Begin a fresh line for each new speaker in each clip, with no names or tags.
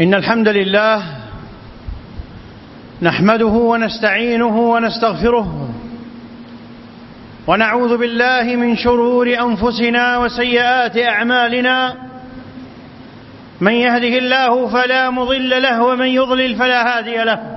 إن الحمد لله نحمده ونستعينه ونستغفره ونعوذ بالله من شرور أنفسنا وسيئات أعمالنا. من يهده الله فلا مضل له ومن يضلل فلا هادي له.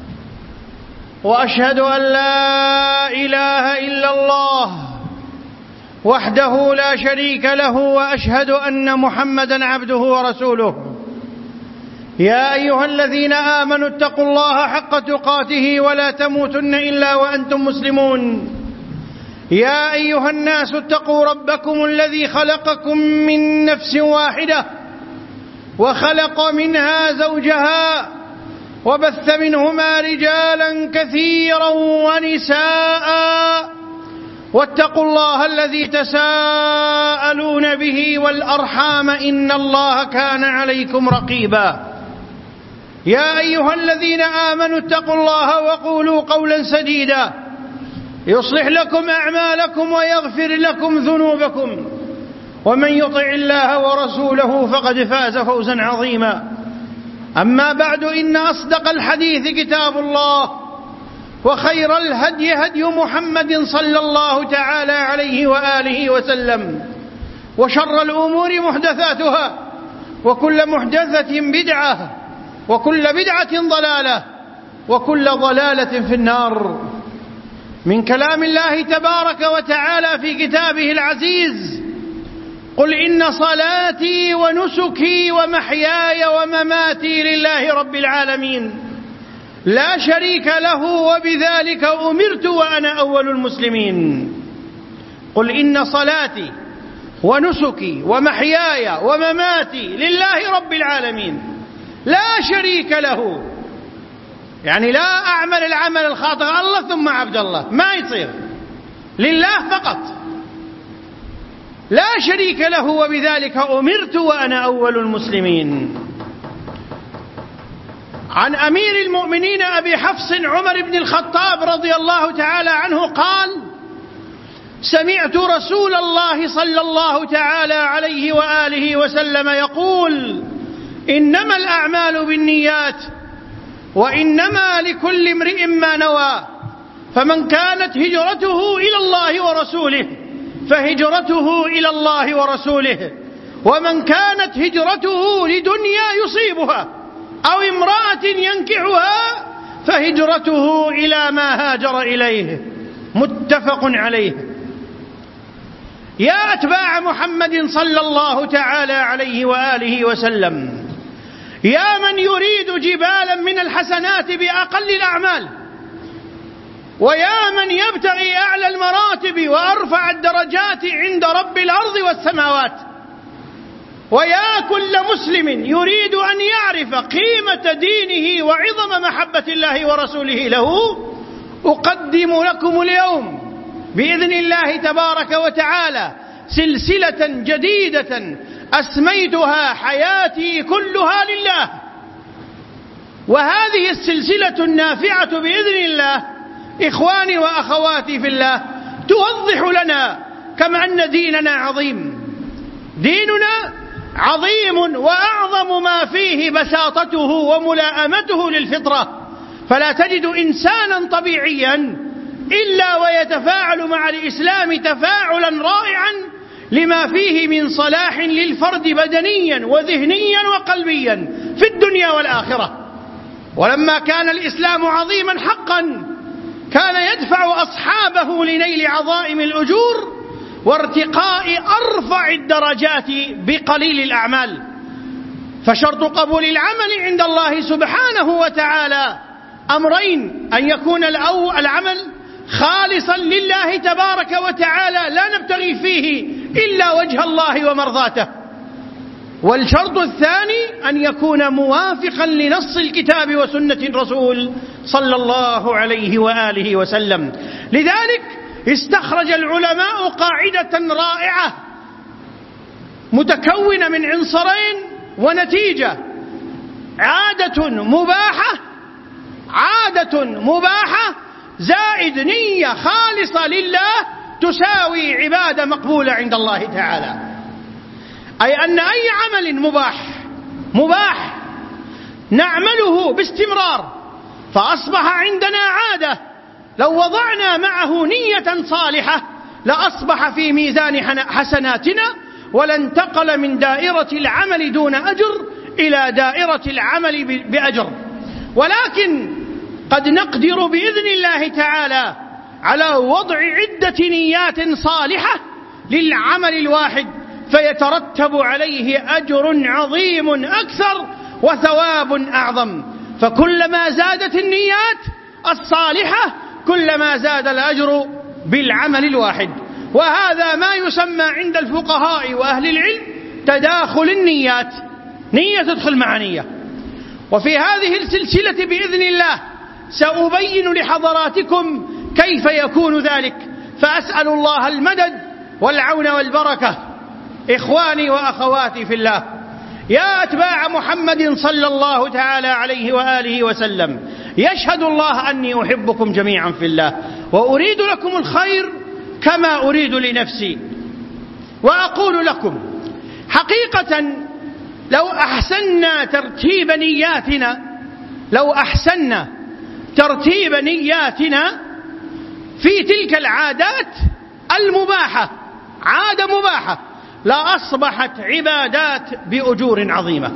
وأشهد أن لا إله إلا الله وحده لا شريك له وأشهد أن محمدًا عبده ورسوله. يا أيها الذين آمنوا اتقوا الله حق تقاته ولا تموتن إلا وأنتم مسلمون. يا أيها الناس اتقوا ربكم الذي خلقكم من نفس واحدة وخلق منها زوجها وبث منهما رجالا كثيرا ونساء واتقوا الله الذي تساءلون به والأرحام إن الله كان عليكم رقيبا. يا أيها الذين آمنوا اتقوا الله وقولوا قولا سديدا يصلح لكم أعمالكم ويغفر لكم ذنوبكم ومن يطع الله ورسوله فقد فاز فوزا عظيما. أما بعد، إن أصدق الحديث كتاب الله وخير الهدي هدي محمد صلى الله تعالى عليه وآله وسلم وشر الأمور محدثاتها وكل محدثة بدعة وكل بدعة ضلالة وكل ضلالة في النار. من كلام الله تبارك وتعالى في كتابه العزيز: قل إن صلاتي ونسكي ومحياي ومماتي لله رب العالمين لا شريك له وبذلك أمرت وأنا أول المسلمين. قل إن صلاتي ونسكي ومحياي ومماتي لله رب العالمين لا شريك له، يعني لا أعمل العمل الخاطئ الله ثم عبد الله، ما يصير، لله فقط لا شريك له وبذلك أمرت وأنا أول المسلمين. عن أمير المؤمنين أبي حفص عمر بن الخطاب رضي الله تعالى عنه قال: سمعت رسول الله صلى الله تعالى عليه وآله وسلم يقول: إنما الأعمال بالنيات وإنما لكل امرئ ما نوى، فمن كانت هجرته إلى الله ورسوله فهجرته إلى الله ورسوله، ومن كانت هجرته لدنيا يصيبها أو امرأة ينكحها فهجرته إلى ما هاجر إليه. متفق عليه. يا أتباع محمد صلى الله تعالى عليه وآله وسلم، يا من يريد جبالا من الحسنات بأقل الأعمال، ويا من يبتغي أعلى المراتب وأرفع الدرجات عند رب الأرض والسماوات، ويا كل مسلم يريد أن يعرف قيمة دينه وعظم محبة الله ورسوله له، أقدم لكم اليوم بإذن الله تبارك وتعالى سلسلة جديدة أسميتها حياتي كلها لله. وهذه السلسلة النافعة بإذن الله إخواني وأخواتي في الله توضح لنا كما أن ديننا عظيم. ديننا عظيم وأعظم ما فيه بساطته وملائمته للفطرة، فلا تجد إنسانا طبيعيا إلا ويتفاعل مع الإسلام تفاعلا رائعا لما فيه من صلاح للفرد بدنيا وذهنيا وقلبيا في الدنيا والآخرة. ولما كان الإسلام عظيما حقا كان يدفع أصحابه لنيل عظائم الأجور وارتقاء أرفع الدرجات بقليل الأعمال. فشرط قبول العمل عند الله سبحانه وتعالى أمرين: أن يكون العمل خالصا لله تبارك وتعالى لا نبتغي فيه إلا وجه الله ومرضاته، والشرط الثاني أن يكون موافقا لنص الكتاب وسنة الرسول صلى الله عليه وآله وسلم. لذلك استخرج العلماء قاعدة رائعة متكونة من عنصرين ونتيجة: عادة مباحة زائد نية خالصة لله تساوي عبادة مقبولة عند الله تعالى. أي أن أي عمل مباح نعمله باستمرار، فأصبح عندنا عادة. لو وضعنا معه نية صالحة لأصبح في ميزان حسناتنا، ولانتقل من دائرة العمل دون أجر إلى دائرة العمل بأجر. ولكن قد نقدر بإذن الله تعالى على وضع عدة نيات صالحة للعمل الواحد، فيترتب عليه أجر عظيم أكثر وثواب أعظم. فكلما زادت النيات الصالحة كلما زاد الأجر بالعمل الواحد. وهذا ما يسمى عند الفقهاء وأهل العلم تداخل النيات، نية تدخل مع نية. وفي هذه السلسلة بإذن الله سأبين لحضراتكم كيف يكون ذلك، فأسأل الله المدد والعون والبركة. إخواني وأخواتي في الله، يا أتباع محمد صلى الله تعالى عليه وآله وسلم، يشهد الله أني أحبكم جميعا في الله، وأريد لكم الخير كما أريد لنفسي. وأقول لكم حقيقة لو أحسننا ترتيب نياتنا في تلك العادات المباحة، عادة مباحة، لأصبحت عبادات بأجور عظيمة.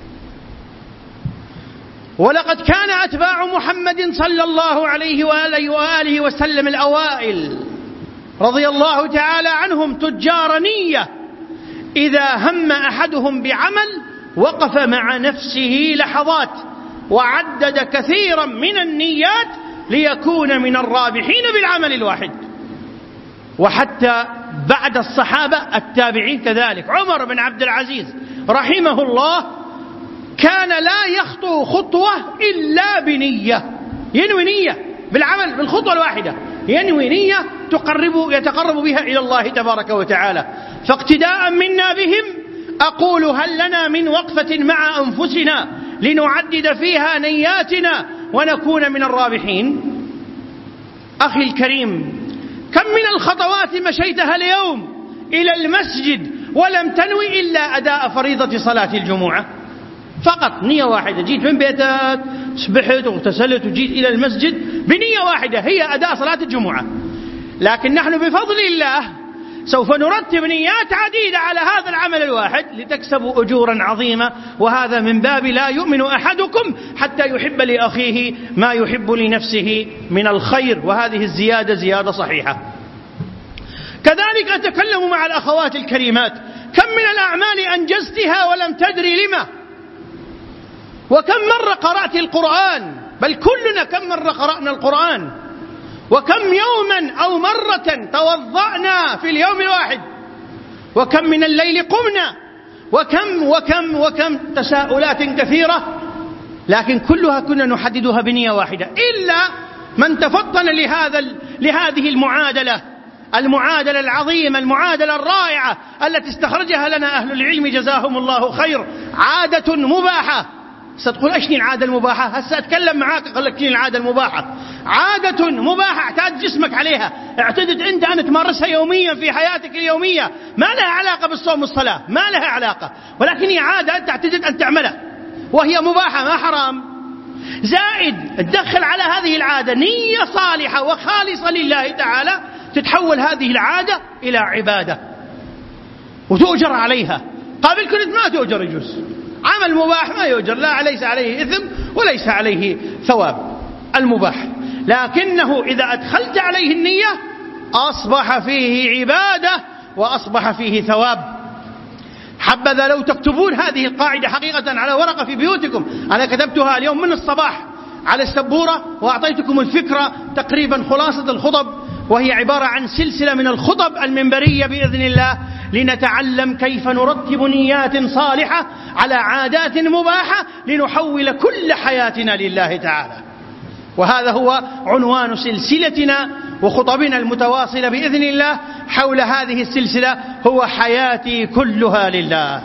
ولقد كان أتباع محمد صلى الله عليه وآله وسلم الأوائل رضي الله تعالى عنهم تجار نية. إذا هم أحدهم بعمل وقف مع نفسه لحظات وعدد كثيرا من النيات ليكون من الرابحين بالعمل الواحد. وحتى بعد الصحابة التابعين كذلك. عمر بن عبد العزيز رحمه الله كان لا يخطو خطوة إلا بنية، ينوي نية بالعمل بالخطوة الواحدة، ينوي نية يتقرب بها إلى الله تبارك وتعالى. فاقتداء منا بهم أقول هل لنا من وقفة مع أنفسنا لنعدد فيها نياتنا ونكون من الرابحين؟ أخي الكريم، كم من الخطوات مشيتها اليوم إلى المسجد ولم تنوي إلا أداء فريضة صلاة الجمعة؟ فقط نية واحدة، جيت من بيتك سبحت واغتسلت وجيت إلى المسجد بنية واحدة هي أداء صلاة الجمعة. لكن نحن بفضل الله سوف نرتب نيات عديدة على هذا العمل الواحد لتكسبوا أجورا عظيمة. وهذا من باب لا يؤمن أحدكم حتى يحب لأخيه ما يحب لنفسه من الخير، وهذه الزيادة زيادة صحيحة. كذلك أتكلم مع الأخوات الكريمات، كم من الأعمال أنجزتها ولم تدري لما؟ وكم مرة قرأت القرآن؟ بل كلنا كم مرة قرأنا القرآن؟ وكم يوما أو مرة توضأنا في اليوم الواحد؟ وكم من الليل قمنا؟ وكم تساؤلات كثيرة، لكن كلها كنا نحددها بنية واحدة، إلا من تفطن لهذه المعادلة العظيمة، المعادلة الرائعة التي استخرجها لنا أهل العلم جزاهم الله خير. عادة مباحة. ستقول أشني العادة المباحة؟ هسه أتكلم معاك أقول لك شنو العادة المباحة. عادة مباحة اعتاد جسمك عليها، اعتدت أنت أن تمارسها يوميا في حياتك اليومية، ما لها علاقة بالصوم والصلاة، ما لها علاقة، ولكن هي عادة أنت اعتدت أن تعملها وهي مباحة ما حرام. زائد تدخل على هذه العادة نية صالحة وخالصة لله تعالى، تتحول هذه العادة إلى عبادة وتؤجر عليها. قبل كنت ما تؤجر، يجوز عمل مباح ما يؤجر، لا ليس عليه إثم وليس عليه ثواب المباح، لكنه إذا أدخلت عليه النية أصبح فيه عبادة وأصبح فيه ثواب. حبذا لو تكتبون هذه القاعدة حقيقة على ورقة في بيوتكم. أنا كتبتها اليوم من الصباح على السبورة وأعطيتكم الفكرة تقريبا خلاصة الخطب، وهي عبارة عن سلسلة من الخطب المنبرية بإذن الله لنتعلم كيف نرتب نيات صالحة على عادات مباحة لنحول كل حياتنا لله تعالى. وهذا هو عنوان سلسلتنا وخطبنا المتواصلة بإذن الله حول هذه السلسلة، هو حياتي كلها لله.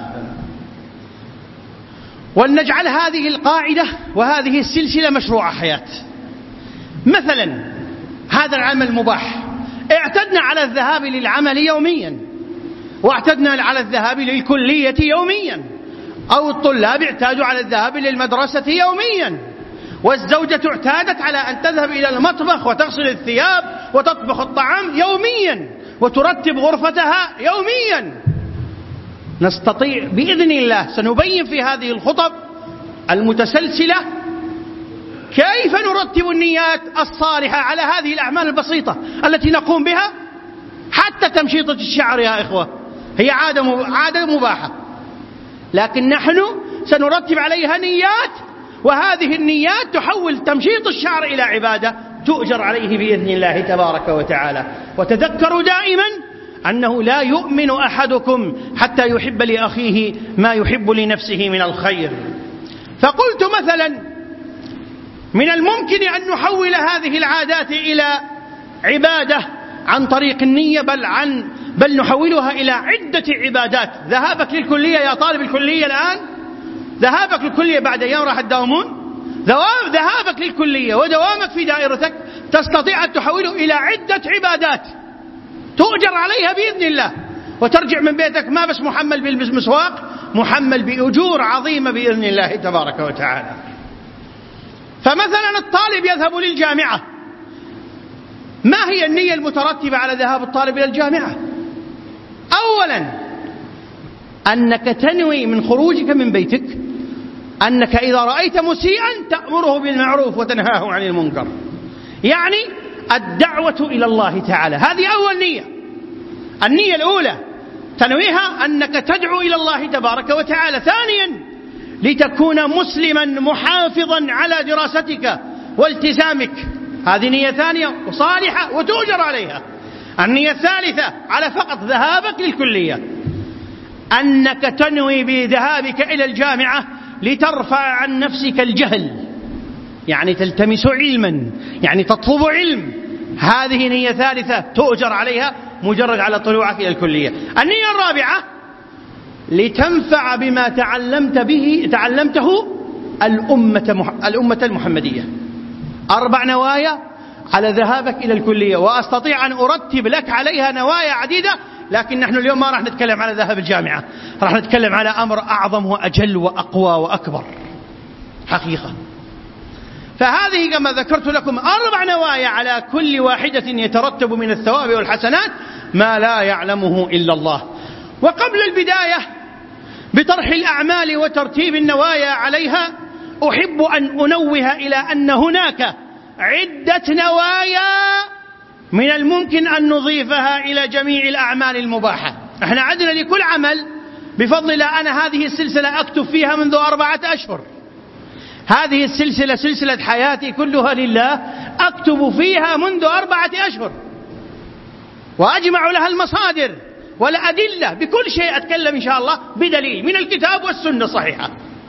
ولنجعل هذه القاعدة وهذه السلسلة مشروع حياة. مثلا هذا العمل مباح، اعتدنا على الذهاب للعمل يوميا، واعتدنا على الذهاب للكلية يوميا، أو الطلاب اعتادوا على الذهاب إلى المدرسة يوميا، والزوجة اعتادت على أن تذهب إلى المطبخ وتغسل الثياب وتطبخ الطعام يوميا وترتب غرفتها يوميا. نستطيع بإذن الله سنبين في هذه الخطب المتسلسلة كيف نرتب النيات الصالحة على هذه الأعمال البسيطة التي نقوم بها. حتى تمشيطة الشعر يا إخوة هي عادة مباحة، لكن نحن سنرتب عليها نيات، وهذه النيات تحول تمشيط الشعر إلى عبادة تؤجر عليه بإذن الله تبارك وتعالى. وتذكروا دائما أنه لا يؤمن أحدكم حتى يحب لأخيه ما يحب لنفسه من الخير. فقلت مثلا من الممكن أن نحول هذه العادات إلى عبادة عن طريق النية، بل نحولها إلى عدة عبادات. ذهابك للكلية يا طالب الكلية الآن، ذهابك للكلية بعد أيام راح تداومون، ذهابك للكلية ودوامك في دائرتك تستطيع أن تحوله إلى عدة عبادات تؤجر عليها بإذن الله، وترجع من بيتك ما بس محمل بالمسواق، محمل بأجور عظيمة بإذن الله تبارك وتعالى. فمثلا الطالب يذهب للجامعة، ما هي النية المترتبة على ذهاب الطالب إلى الجامعة؟ أولا أنك تنوي من خروجك من بيتك أنك إذا رأيت مسيئا تأمره بالمعروف وتنهاه عن المنكر، يعني الدعوة إلى الله تعالى. هذه أول نية. النية الأولى تنويها أنك تدعو إلى الله تبارك وتعالى. ثانيا لتكون مسلما محافظا على دراستك والتزامك، هذه نية ثانية وصالحة وتؤجر عليها. النية الثالثة على فقط ذهابك للكلية أنك تنوي بذهابك إلى الجامعة لترفع عن نفسك الجهل، يعني تلتمس علما، يعني تطلب علم. هذه نية ثالثة تؤجر عليها مجرد على طلوعك إلى الكلية. النية الرابعة لتنفع بما تعلمته الأمة المحمدية. 4 نوايا على ذهابك إلى الكلية، وأستطيع أن أرتب لك عليها نوايا عديدة، لكن نحن اليوم ما راح نتكلم على ذهاب الجامعة، راح نتكلم على أمر أعظم وأجل وأقوى وأكبر حقيقة. فهذه كما ذكرت لكم 4 نوايا على كل واحدة يترتب من الثواب والحسنات ما لا يعلمه إلا الله. وقبل البداية بطرح الأعمال وترتيب النوايا عليها أحب أن أنوه إلى أن هناك عدة نوايا من الممكن أن نضيفها إلى جميع الأعمال المباحة. احنا عندنا لكل عمل بفضل الله، أنا هذه السلسلة أكتب فيها منذ 4 أشهر. هذه السلسلة سلسلة حياتي كلها لله، أكتب فيها منذ 4 أشهر، وأجمع لها المصادر والأدلة بكل شيء أتكلم إن شاء الله بدليل من الكتاب والسنة الصحيحة.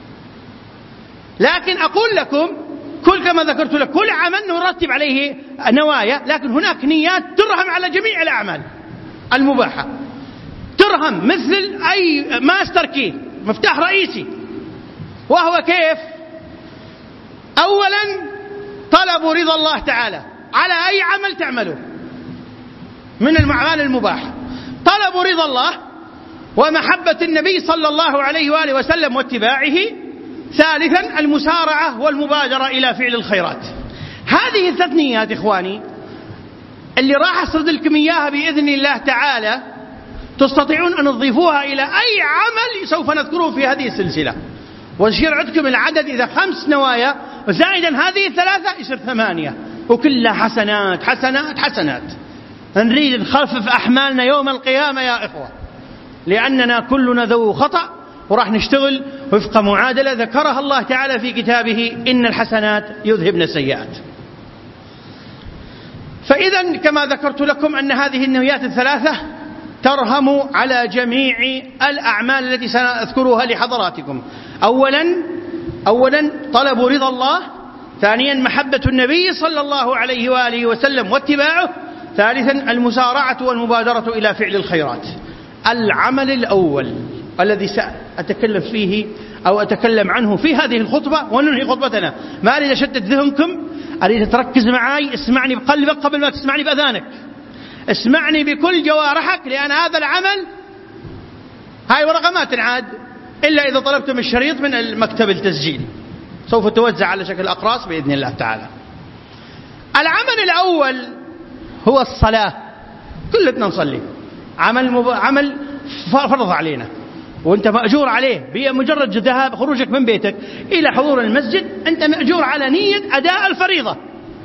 لكن أقول لكم كما ذكرت لك كل عمل نرتب عليه نوايا، لكن هناك نيات ترهم على جميع الأعمال المباحة، ترهم مثل أي ماستر كي، مفتاح رئيسي، وهو كيف؟ أولا طلب رضا الله تعالى على أي عمل تعمله من الأعمال المباحة، طلب رضا الله ومحبة النبي صلى الله عليه وآله وسلم واتباعه. ثالثا المسارعة والمبادرة إلى فعل الخيرات. هذه 3 نيات إخواني اللي راح أسرد لكم إياها بإذن الله تعالى، تستطيعون أن تضيفوها إلى أي عمل سوف نذكره في هذه السلسلة، وأشير عندكم العدد إذا 5 نوايا وزائدا هذه 3 يصير 8، وكلها حسنات حسنات حسنات. نريد نخفف أحمالنا يوم القيامة يا إخوة، لأننا كلنا ذو خطأ، وراح نشتغل وفق معادلة ذكرها الله تعالى في كتابه: إن الحسنات يذهبن السيئات. فإذا كما ذكرت لكم أن هذه النيات 3 ترهم على جميع الأعمال التي سأذكرها لحضراتكم. أولا طلب رضا الله، ثانيا محبة النبي صلى الله عليه وآله وسلم واتباعه، ثالثا المسارعة والمبادرة إلى فعل الخيرات. العمل الأول الذي سأتكلم فيه أو أتكلم عنه في هذه الخطبة وننهي خطبتنا، ما أريد أشتت ذهنكم، أريد تركز معي، اسمعني بقلبك قبل ما تسمعني بأذانك، اسمعني بكل جوارحك، لأن هذا العمل، هاي ورقة ما تنعاد، إلا إذا طلبتم الشريط من المكتب التسجيلي، سوف توزع على شكل أقراص بإذن الله تعالى. العمل الأول هو الصلاة. كلنا نصلي، عمل فرض علينا وأنت مأجور عليه، بمجرد ذهاب خروجك من بيتك إلى حضور المسجد أنت مأجور على نية أداء الفريضة.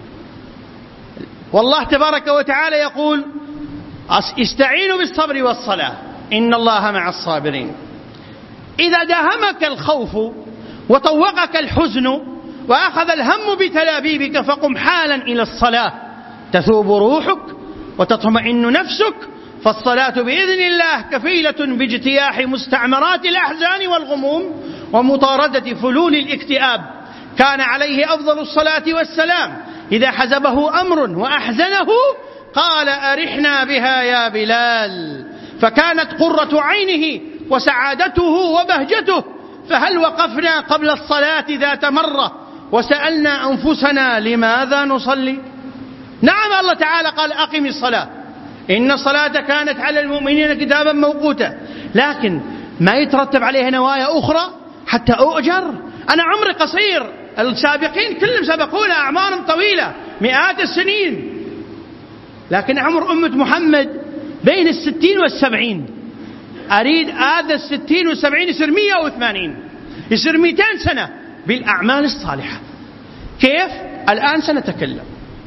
والله تبارك وتعالى يقول: استعينوا بالصبر والصلاة إن الله مع الصابرين. إذا داهمك الخوف وطوقك الحزن وأخذ الهم بتلابيبك فقم حالا إلى الصلاة، تثوب روحك وتطمئن نفسك، فالصلاة بإذن الله كفيلة باجتياح مستعمرات الأحزان والغموم ومطاردة فلول الاكتئاب. كان عليه أفضل الصلاة والسلام إذا حزبه أمر وأحزنه قال: أرحنا بها يا بلال، فكانت قرة عينه وسعادته وبهجته. فهل وقفنا قبل الصلاة ذات مرة وسألنا أنفسنا لماذا نصلي؟ نعم، الله تعالى قال: أقم الصلاة إن الصلاة كانت على المؤمنين كتابا موقوتا، لكن ما يترتب عليها نوايا أخرى حتى أؤجر. أنا عمري قصير، السابقين كلهم سبقونا أعمار طويلة مئات السنين، لكن عمر أمة محمد بين 60 و70. أريد هذا 60 و70 يصير 180، يصير 200 سنة بالأعمال الصالحة. كيف؟ الآن سنتكلم.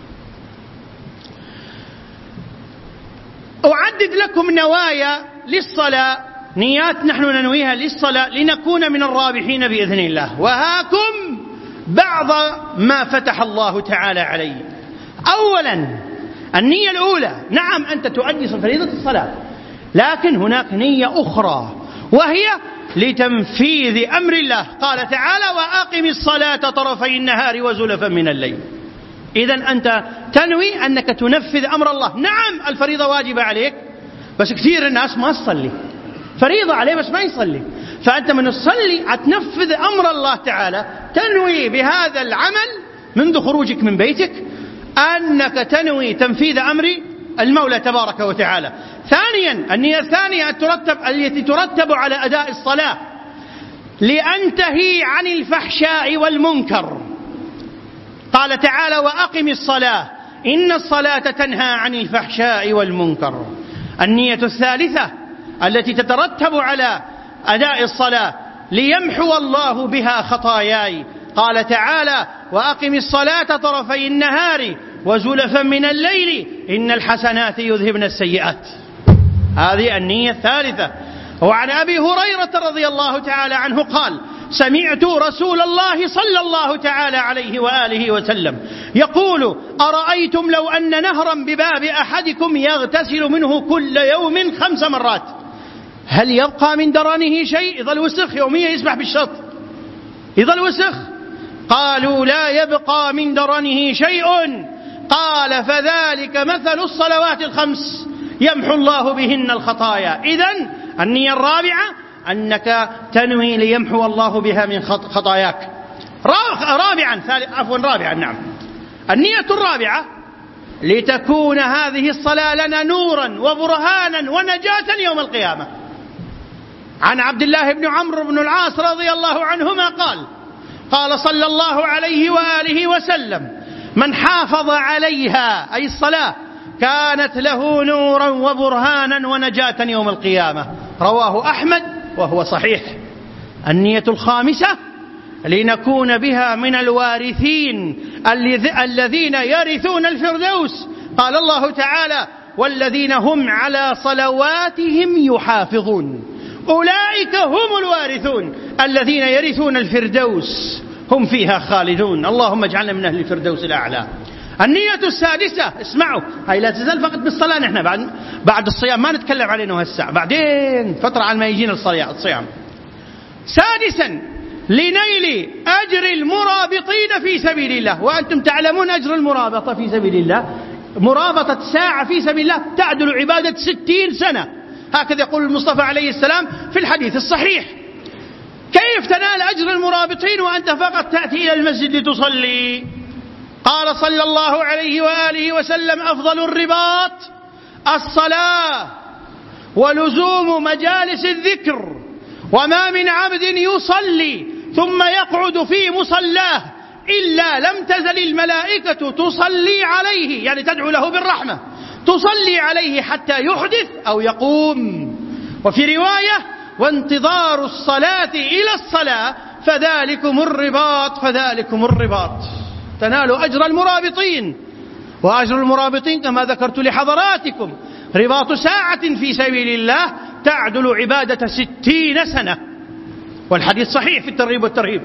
أعدد لكم نوايا للصلاة، نيات نحن ننويها للصلاة لنكون من الرابحين بإذن الله. وهاكم بعض ما فتح الله تعالى عليه. أولا، النية الأولى، نعم أنت تؤدي فريضة الصلاة، لكن هناك نية أخرى وهي لتنفيذ أمر الله. قال تعالى: وأقم الصلاة طرفي النهار وزلفا من الليل. إذن أنت تنوي أنك تنفذ أمر الله. نعم الفريضة واجبة عليك، بس كثير الناس ما تصلي، فريضة عليه بس ما يصلي، فأنت من تصلي تنفذ أمر الله تعالى، تنوي بهذا العمل منذ خروجك من بيتك أنك تنوي تنفيذ أمر المولى تبارك وتعالى. ثانيا، النية الثانية التي ترتب على أداء الصلاة لأنتهي عن الفحشاء والمنكر. قال تعالى: وأقم الصلاة إن الصلاة تنهى عن الفحشاء والمنكر. النية الثالثة التي تترتب على أداء الصلاة ليمحو الله بها خطاياي. قال تعالى: وأقم الصلاة طرفي النهار وزلفا من الليل إن الحسنات يذهبن السيئات. هذه النية الثالثة. وعن أبي هريرة رضي الله تعالى عنه قال: سمعت رسول الله صلى الله تعالى عليه وآله وسلم يقول: أرأيتم لو أن نهرا بباب أحدكم يغتسل منه كل يوم 5 مرات هل يبقى من درنه شيء؟ يظل وسخ يوميا، يسبح بالشط يظل وسخ. قالوا: لا يبقى من درنه شيء. قال: فذلك مثل الصلوات الخمس يمحو الله بهن الخطايا. إذن النية الرابعة أنك تنوي ليمحو الله بها من خطاياك. رابعا نعم، النية الرابعة لتكون هذه الصلاة لنا نورا وبرهانا ونجاة يوم القيامة. عن عبد الله بن عمرو بن العاص رضي الله عنهما قال صلى الله عليه وآله وسلم: من حافظ عليها أي الصلاة كانت له نورا وبرهانا ونجاة يوم القيامة. رواه أحمد وهو صحيح. النية الخامسة لنكون بها من الوارثين الذين يرثون الفردوس. قال الله تعالى: والذين هم على صلواتهم يحافظون أولئك هم الوارثون الذين يرثون الفردوس هم فيها خالدون. اللهم اجعلنا من أهل الفردوس الأعلى. النية السادسة، اسمعوا، هاي لا تزال فقط بالصلاة، نحن بعد الصيام ما نتكلم علينا هالساعة، بعدين فترة على ما يجينا الصيام. سادسا، لنيل أجر المرابطين في سبيل الله. وأنتم تعلمون أجر المرابطة في سبيل الله، مرابطة ساعة في سبيل الله تعدل عبادة 60 سنة، هكذا يقول المصطفى عليه السلام في الحديث الصحيح. كيف تنال أجر المرابطين وأنت فقط تأتي إلى المسجد لتصلي؟ قال صلى الله عليه وآله وسلم: أفضل الرباط الصلاة ولزوم مجالس الذكر وما من عبد يصلي ثم يقعد في مصلاه إلا لم تزل الملائكة تصلي عليه، يعني تدعو له بالرحمة، تصلي عليه حتى يحدث أو يقوم. وفي رواية: وانتظار الصلاة إلى الصلاة فذلكم الرباط فذلكم الرباط. تنال أجر المرابطين، وأجر المرابطين كما ذكرت لحضراتكم رباط ساعة في سبيل الله تعدل عبادة 60 سنة، والحديث صحيح في الترغيب والترهيب.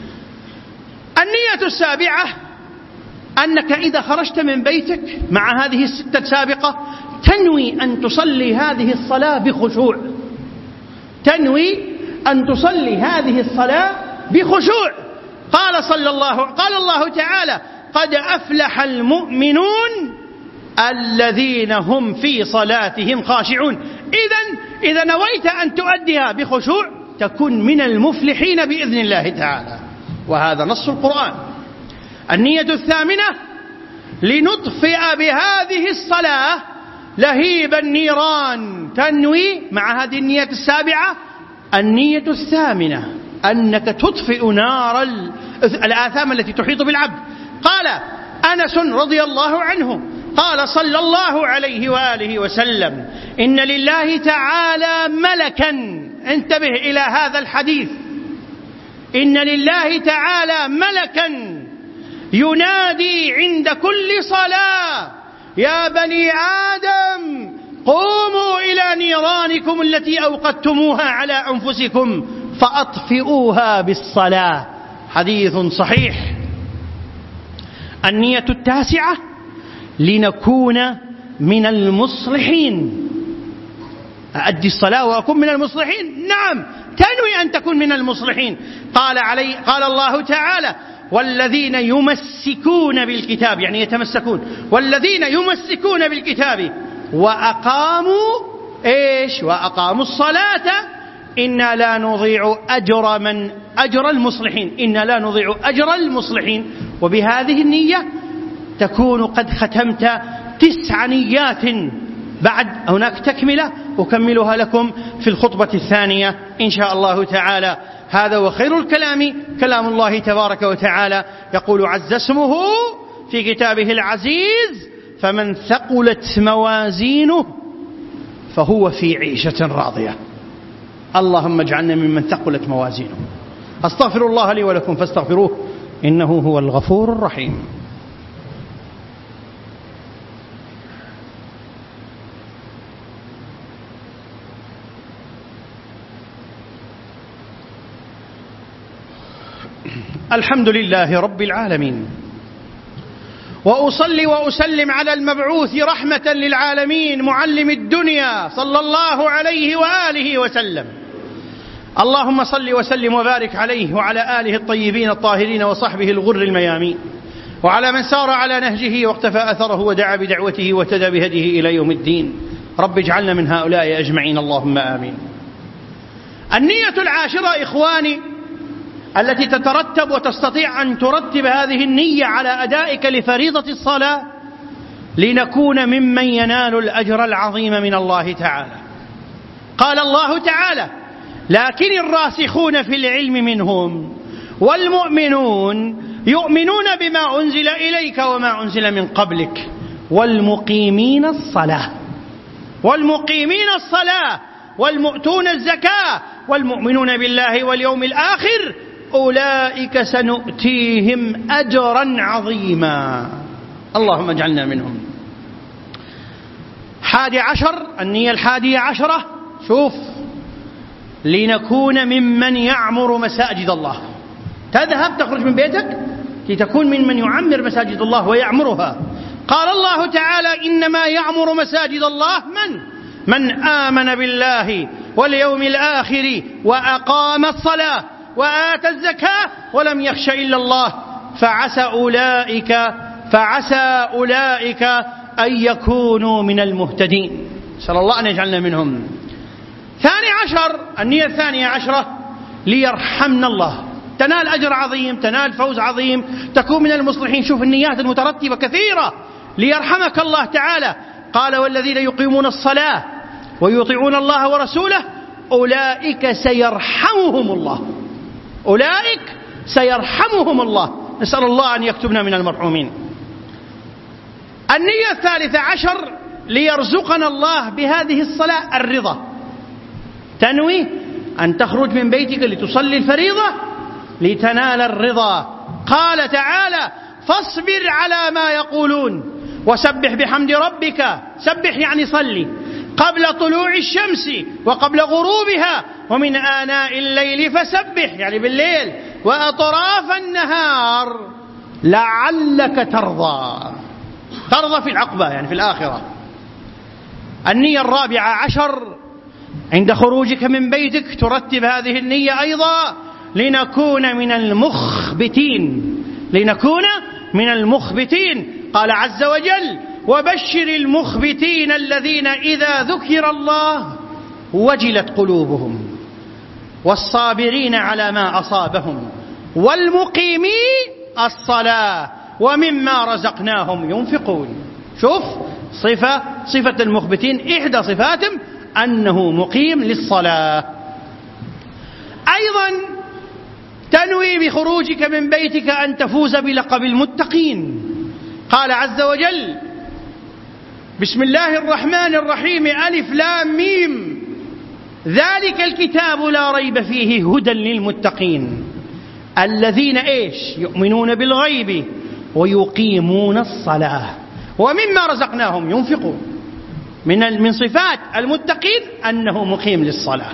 النية السابعة أنك إذا خرجت من بيتك مع هذه الستة السابقة تنوي أن تصلي هذه الصلاة بخشوع، تنوي أن تصلي هذه الصلاة بخشوع. قال الله تعالى: قد أفلح المؤمنون الذين هم في صلاتهم خاشعون. إذا نويت أن تؤديها بخشوع تكون من المفلحين بإذن الله تعالى، وهذا نص القرآن. النية الثامنة: لنطفئ بهذه الصلاة لهيب النيران. تنوي مع هذه النية السابعة النية الثامنة أنك تطفئ نار الآثام التي تحيط بالعبد. قال أنس رضي الله عنه قال صلى الله عليه وآله وسلم: إن لله تعالى ملكا، انتبه إلى هذا الحديث، إن لله تعالى ملكا ينادي عند كل صلاة: يا بني آدم قوموا إلى نيرانكم التي أوقدتموها على أنفسكم فأطفئوها بالصلاة. حديث صحيح. النية التاسعة: لنكون من المصلحين. أؤدي الصلاة وأكون من المصلحين؟ نعم، تنوي أن تكون من المصلحين. قال الله تعالى: والذين يمسكون بالكتاب، يعني يتمسكون، والذين يمسكون بالكتاب وأقاموا وأقاموا الصلاة إنا لا نضيع أجر المصلحين، إنا لا نضيع أجر المصلحين. وبهذه النية تكون قد ختمت 9 نيات. بعد هناك تكملة أكملها لكم في الخطبة الثانية إن شاء الله تعالى. هذا وخير الكلام كلام الله تبارك وتعالى. يقول عز اسمه في كتابه العزيز: فمن ثقلت موازينه فهو في عيشة راضية. اللهم اجعلنا ممن ثقلت موازينه. أستغفر الله لي ولكم فاستغفروه إنه هو الغفور الرحيم. الحمد لله رب العالمين، وأصلي وأسلم على المبعوث رحمة للعالمين معلم الدنيا صلى الله عليه وآله وسلم. اللهم صل وسلم وبارك عليه وعلى آله الطيبين الطاهرين وصحبه الغر الميامين، وعلى من سار على نهجه واقتفى أثره ودعا بدعوته واهتدى بهديه إلى يوم الدين. رب اجعلنا من هؤلاء أجمعين، اللهم آمين. النية العاشرة إخواني التي تترتب وتستطيع أن ترتب هذه النية على أدائك لفريضة الصلاة لنكون ممن ينال الأجر العظيم من الله تعالى. قال الله تعالى: لكن الراسخون في العلم منهم والمؤمنون يؤمنون بما أنزل إليك وما أنزل من قبلك والمقيمين الصلاة والمؤتون الزكاة والمؤمنون بالله واليوم الآخر أولئك سنؤتيهم أجرا عظيما. اللهم اجعلنا منهم. 11 النية 11 شوف: لنكون ممن يعمر مساجد الله. تذهب تخرج من بيتك لتكون ممن يعمر مساجد الله ويعمرها. قال الله تعالى: إنما يعمر مساجد الله من آمن بالله واليوم الآخر وأقام الصلاة وآتى الزكاة ولم يخش إلا الله فعسى أولئك أن يكونوا من المهتدين. نسأل الله أن يجعلنا منهم. 12 النية 12 ليرحمنا الله. تنال أجر عظيم، تنال فوز عظيم، تكون من المصلحين. شوف النيات المترتبة كثيرة. ليرحمك الله تعالى. قال: والذين يقيمون الصلاة ويطيعون الله ورسوله أولئك سيرحمهم الله، أولئك سيرحمهم الله، نسأل الله أن يكتبنا من المرحومين. النية 13 ليرزقنا الله بهذه الصلاة الرضا. تنوي أن تخرج من بيتك لتصلي الفريضة لتنال الرضا. قال تعالى: فاصبر على ما يقولون وسبح بحمد ربك، سبح يعني صلي، قبل طلوع الشمس وقبل غروبها ومن آناء الليل فسبح يعني بالليل وأطراف النهار لعلك ترضى، ترضى في العقبة يعني في الآخرة. النية 14 عند خروجك من بيتك ترتب هذه النية أيضا لنكون من المخبتين، لنكون من المخبتين. قال عز وجل: وبشر المخبتين الذين إذا ذكر الله وجلت قلوبهم والصابرين على ما أصابهم والمقيمي الصلاة ومما رزقناهم ينفقون. شوف صفة المخبتين، إحدى صفاتهم أنه مقيم للصلاة. أيضا تنوي بخروجك من بيتك أن تفوز بلقب المتقين. قال عز وجل: بسم الله الرحمن الرحيم ألف لام ميم ذلك الكتاب لا ريب فيه هدى للمتقين الذين يؤمنون بالغيب ويقيمون الصلاة ومما رزقناهم ينفقون. من صفات المتقين أنه مقيم للصلاة.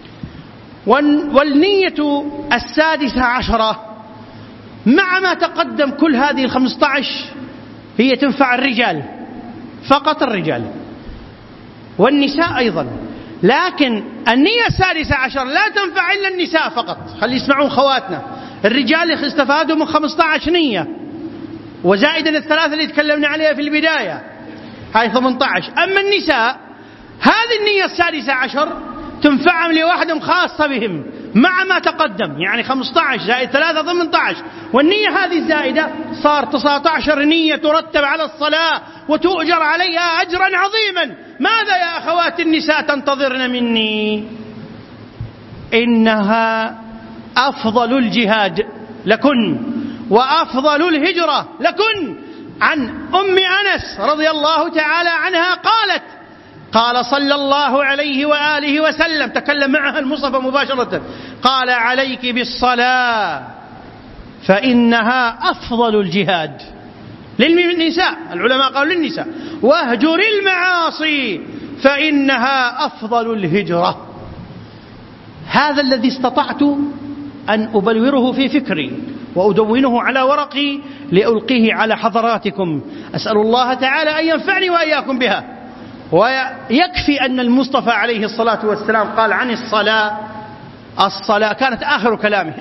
والنية 16 مع ما تقدم كل هذه 15 هي تنفع الرجال فقط، الرجال والنساء أيضا، لكن النية 16 لا تنفع إلا النساء فقط. خلي يسمعون خواتنا، الرجال استفادوا من 15 نية وزائدا الثلاثة اللي تكلمنا عليها في البداية، هاي 18. أما النساء هذه النية 16 تنفعهم لوحدهم خاصة بهم مع ما تقدم، يعني 15 زائد 3 18، والنية هذه الزائدة صار 19 نية ترتب على الصلاة وتؤجر عليها أجرا عظيما. ماذا يا أخوات النساء تنتظرن مني؟ إنها أفضل الجهاد لكن وأفضل الهجرة لكن. عن أم أنس رضي الله تعالى عنها قالت: قال صلى الله عليه وآله وسلم، تكلم معها المصطفى مباشرة، قال: عليك بالصلاة فإنها أفضل الجهاد. للنساء، العلماء قالوا للنساء: واهجر المعاصي فإنها أفضل الهجرة. هذا الذي استطعت أن أبلوره في فكري وأدونه على ورقي لألقيه على حضراتكم. أسأل الله تعالى أن ينفعني وإياكم بها. ويكفي أن المصطفى عليه الصلاة والسلام قال عن الصلاة كانت آخر كلامه: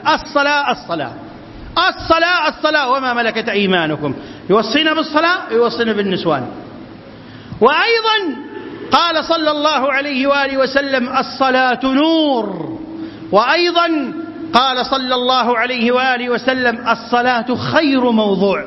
الصلاة وما ملكت أيمانكم. يوصينا بالصلاة ويوصينا بالنسوان. وأيضا قال صلى الله عليه وآله وسلم: الصلاة نور. وأيضا قال صلى الله عليه وآله وسلم: الصلاة خير موضوع.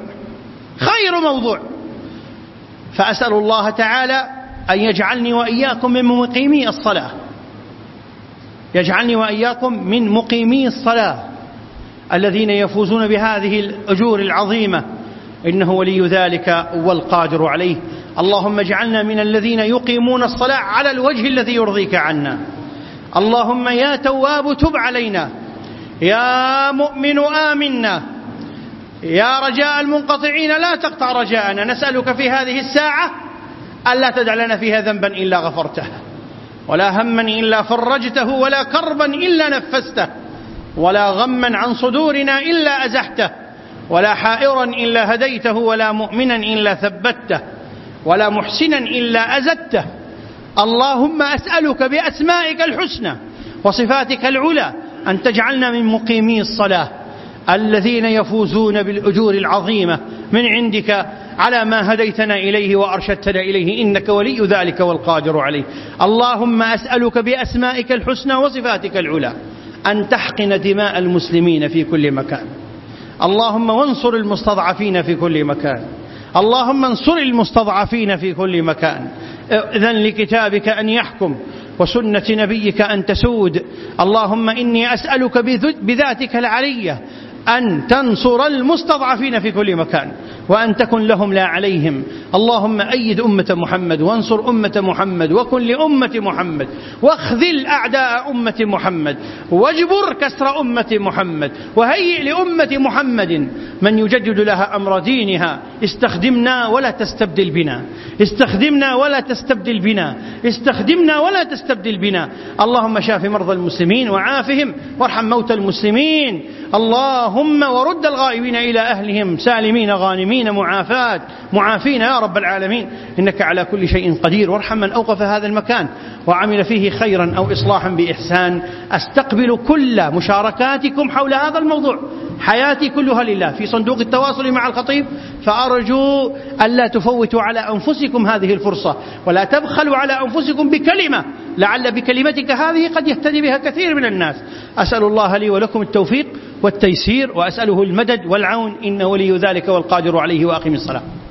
فأسأل الله تعالى أن يجعلني وإياكم من مقيمي الصلاة، يجعلني وإياكم من مقيمي الصلاة الذين يفوزون بهذه الأجور العظيمة، إنه ولي ذلك والقادر عليه. اللهم اجعلنا من الذين يقيمون الصلاة على الوجه الذي يرضيك عنا. اللهم يا تواب تب علينا، يا مؤمن آمنا، يا رجاء المنقطعين لا تقطع رجاءنا. نسألك في هذه الساعة ألا تدع لنا فيها ذنبا إلا غفرته، ولا هما إلا فرجته، ولا كربا إلا نفسته، ولا غما عن صدورنا إلا أزحته، ولا حائرا إلا هديته، ولا مؤمنا إلا ثبته، ولا محسنا إلا أزدته. اللهم أسألك بأسمائك الحسنى وصفاتك العلى أن تجعلنا من مقيمي الصلاة الذين يفوزون بالأجور العظيمة من عندك على ما هديتنا إليه وأرشدتنا إليه، إنك ولي ذلك والقادر عليه. اللهم أسألك بأسمائك الحسنى وصفاتك العلى أن تحقن دماء المسلمين في كل مكان. اللهم وانصر المستضعفين في كل مكان. اللهم انصر المستضعفين في كل مكان. إذن لكتابك أن يحكم، وسنة نبيك أن تسود. اللهم إني أسألك بذاتك العلية أن تنصر المستضعفين في كل مكان وأن تكن لهم لا عليهم. اللهم أيد أمة محمد وانصر أمة محمد وكن لأمة محمد واخذل أعداء أمة محمد واجبر كسر أمة محمد وهيئ لأمة محمد من يجدد لها أمر دينها. استخدمنا ولا تستبدل بنا، استخدمنا ولا تستبدل بنا، استخدمنا ولا تستبدل بنا. اللهم شاف مرضى المسلمين وعافهم وارحم موتى المسلمين. اللهم ورد الغائبين إلى أهلهم سالمين غانمين معافين يا رب العالمين، إنك على كل شيء قدير. وارحم من أوقف هذا المكان وعمل فيه خيرا أو إصلاحا بإحسان. أستقبل كل مشاركاتكم حول هذا الموضوع، حياتي كلها لله، في صندوق التواصل مع الخطيب، فأرجو ألا تفوتوا على أنفسكم هذه الفرصة ولا تبخلوا على أنفسكم بكلمة، لعل بكلمتك هذه قد يهتدي بها كثير من الناس. أسأل الله لي ولكم التوفيق والتيسير وأسأله المدد والعون، إنه ولي ذلك والقادر عليه. وأقم الصلاة.